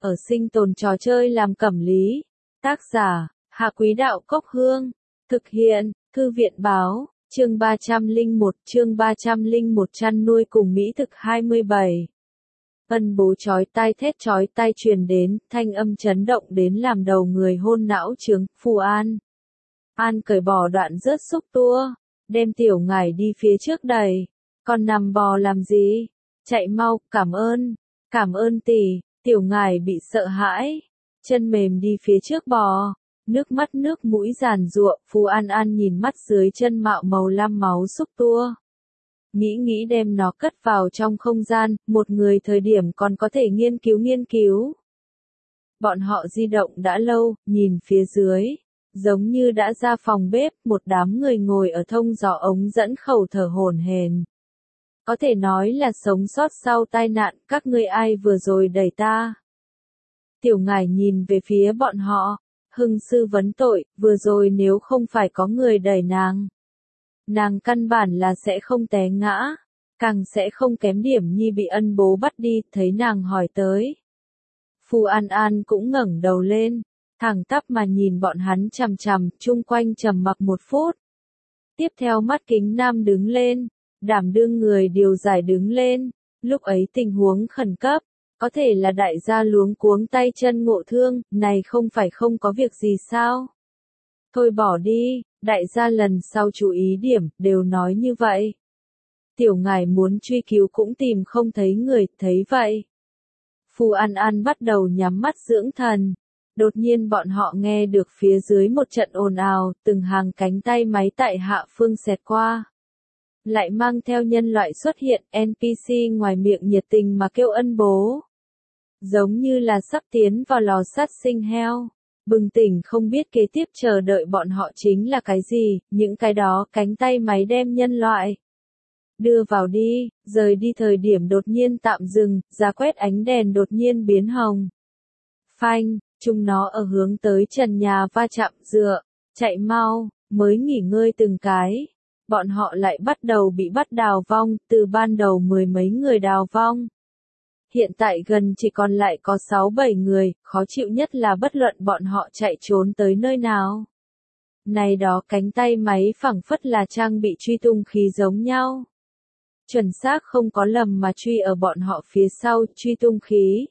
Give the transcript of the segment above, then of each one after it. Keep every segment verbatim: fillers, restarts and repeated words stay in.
Ở sinh tồn trò chơi làm cẩm lý. Tác giả, Hạ Quý Đạo Cốc Hương. Thực hiện, Thư viện Báo, chương ba trăm lẻ một, chương ba trăm lẻ một chăn nuôi cùng Mỹ thực hai mươi bảy. Ân bố chói tai thét chói tai truyền đến, thanh âm chấn động đến làm đầu người hôn não trướng, Phù An. An cởi bỏ đoạn rớt xúc tua, đem tiểu ngải đi phía trước đẩy. Con nằm bò làm gì? Chạy mau, cảm ơn, cảm ơn tỷ. Tiểu ngải bị sợ hãi, chân mềm đi phía trước bò, nước mắt nước mũi giàn giụa. Phù An An nhìn mắt dưới chân mạo màu lam máu xúc tua. Nghĩ nghĩ đem nó cất vào trong không gian, một người thời điểm còn có thể nghiên cứu nghiên cứu. Bọn họ di động đã lâu, nhìn phía dưới, giống như đã ra phòng bếp, một đám người ngồi ở thông gió ống dẫn khẩu thở hổn hển. Có thể nói là sống sót sau tai nạn, các ngươi ai vừa rồi đẩy ta? Tiểu ngải nhìn về phía bọn họ, hưng sư vấn tội, vừa rồi nếu không phải có người đẩy nàng. Nàng căn bản là sẽ không té ngã, càng sẽ không kém điểm nhi bị ân bố bắt đi, thấy nàng hỏi tới. Phù An An cũng ngẩng đầu lên, thẳng tắp mà nhìn bọn hắn chằm chằm, chung quanh trầm mặc một phút. Tiếp theo mắt kính nam đứng lên, đảm đương người điều giải đứng lên, lúc ấy tình huống khẩn cấp, có thể là đại gia luống cuống tay chân ngộ thương, này không phải không có việc gì sao? Thôi bỏ đi, đại gia lần sau chú ý điểm, đều nói như vậy. Tiểu ngải muốn truy cứu cũng tìm không thấy người, thấy vậy. Phù An An bắt đầu nhắm mắt dưỡng thần. Đột nhiên bọn họ nghe được phía dưới một trận ồn ào, từng hàng cánh tay máy tại hạ phương xẹt qua. Lại mang theo nhân loại xuất hiện, en pê xê ngoài miệng nhiệt tình mà kêu ân bố. Giống như là sắp tiến vào lò sát sinh heo. Bừng tỉnh không biết kế tiếp chờ đợi bọn họ chính là cái gì, những cái đó cánh tay máy đem nhân loại. Đưa vào đi, rời đi thời điểm đột nhiên tạm dừng, giá quét ánh đèn đột nhiên biến hồng. Phanh, chúng nó ở hướng tới trần nhà va chạm dựa, chạy mau, mới nghỉ ngơi từng cái. Bọn họ lại bắt đầu bị bắt đào vong, từ ban đầu mười mấy người đào vong. Hiện tại gần chỉ còn lại có sáu bảy người, khó chịu nhất là bất luận bọn họ chạy trốn tới nơi nào. Này đó cánh tay máy phẳng phất là trang bị truy tung khí giống nhau. Chuẩn xác không có lầm mà truy ở bọn họ phía sau, truy tung khí.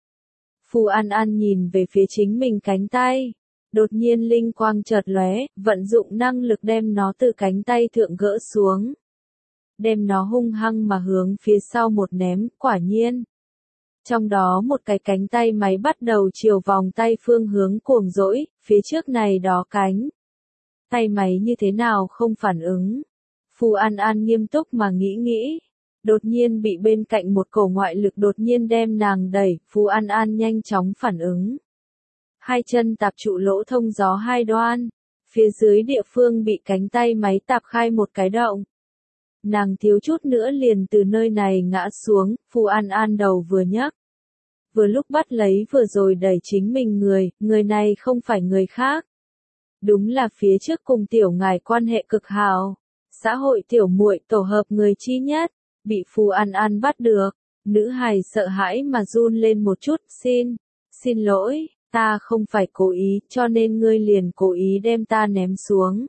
Phù An An nhìn về phía chính mình cánh tay. Đột nhiên linh quang chợt lóe, vận dụng năng lực đem nó từ cánh tay thượng gỡ xuống. Đem nó hung hăng mà hướng phía sau một ném, quả nhiên. Trong đó một cái cánh tay máy bắt đầu chiều vòng tay phương hướng cuồng dỗi, phía trước này đó cánh. Tay máy như thế nào không phản ứng. Phù An An nghiêm túc mà nghĩ nghĩ. Đột nhiên bị bên cạnh một cổ ngoại lực đột nhiên đem nàng đẩy, Phù An An nhanh chóng phản ứng. Hai chân tạp trụ lỗ thông gió hai đoan, phía dưới địa phương bị cánh tay máy tạp khai một cái động. Nàng thiếu chút nữa liền từ nơi này ngã xuống, Phù An An đầu vừa nhấc. Vừa lúc bắt lấy vừa rồi đẩy chính mình người, người này không phải người khác. Đúng là phía trước cùng tiểu ngải quan hệ cực hảo, xã hội tiểu muội tổ hợp người chi nhất, bị Phù An An bắt được. Nữ hài sợ hãi mà run lên một chút, xin, xin lỗi. Ta không phải cố ý, cho nên ngươi liền cố ý đem ta ném xuống.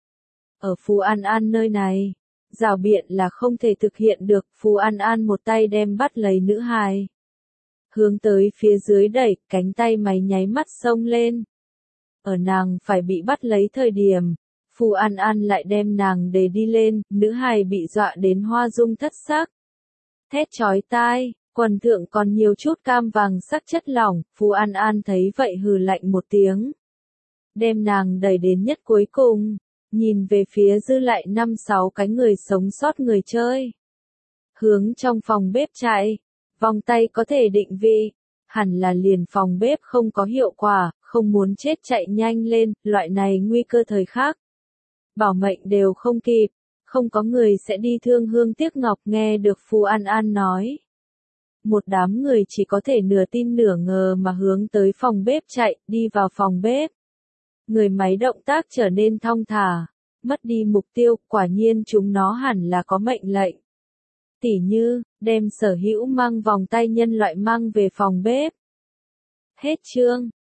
Ở Phù An An nơi này, rào biện là không thể thực hiện được, Phù An An một tay đem bắt lấy nữ hài. Hướng tới phía dưới đẩy, cánh tay máy nháy mắt xông lên. Ở nàng phải bị bắt lấy thời điểm, Phù An An lại đem nàng để đi lên, nữ hài bị dọa đến hoa dung thất sắc. Thét chói tai. Quần thượng còn nhiều chút cam vàng sắc chất lỏng, Phù An An thấy vậy hừ lạnh một tiếng. Đem nàng đẩy đến nhất cuối cùng, nhìn về phía dư lại năm sáu cái người sống sót người chơi. Hướng trong phòng bếp chạy, vòng tay có thể định vị, hẳn là liền phòng bếp không có hiệu quả, không muốn chết chạy nhanh lên, loại này nguy cơ thời khắc. Bảo mệnh đều không kịp, không có người sẽ đi thương hương tiếc ngọc nghe được Phù An An nói. Một đám người chỉ có thể nửa tin nửa ngờ mà hướng tới phòng bếp chạy, đi vào phòng bếp. Người máy động tác trở nên thong thả, mất đi mục tiêu, quả nhiên chúng nó hẳn là có mệnh lệnh. Tỉ như, đem sở hữu mang vòng tay nhân loại mang về phòng bếp. Hết chương.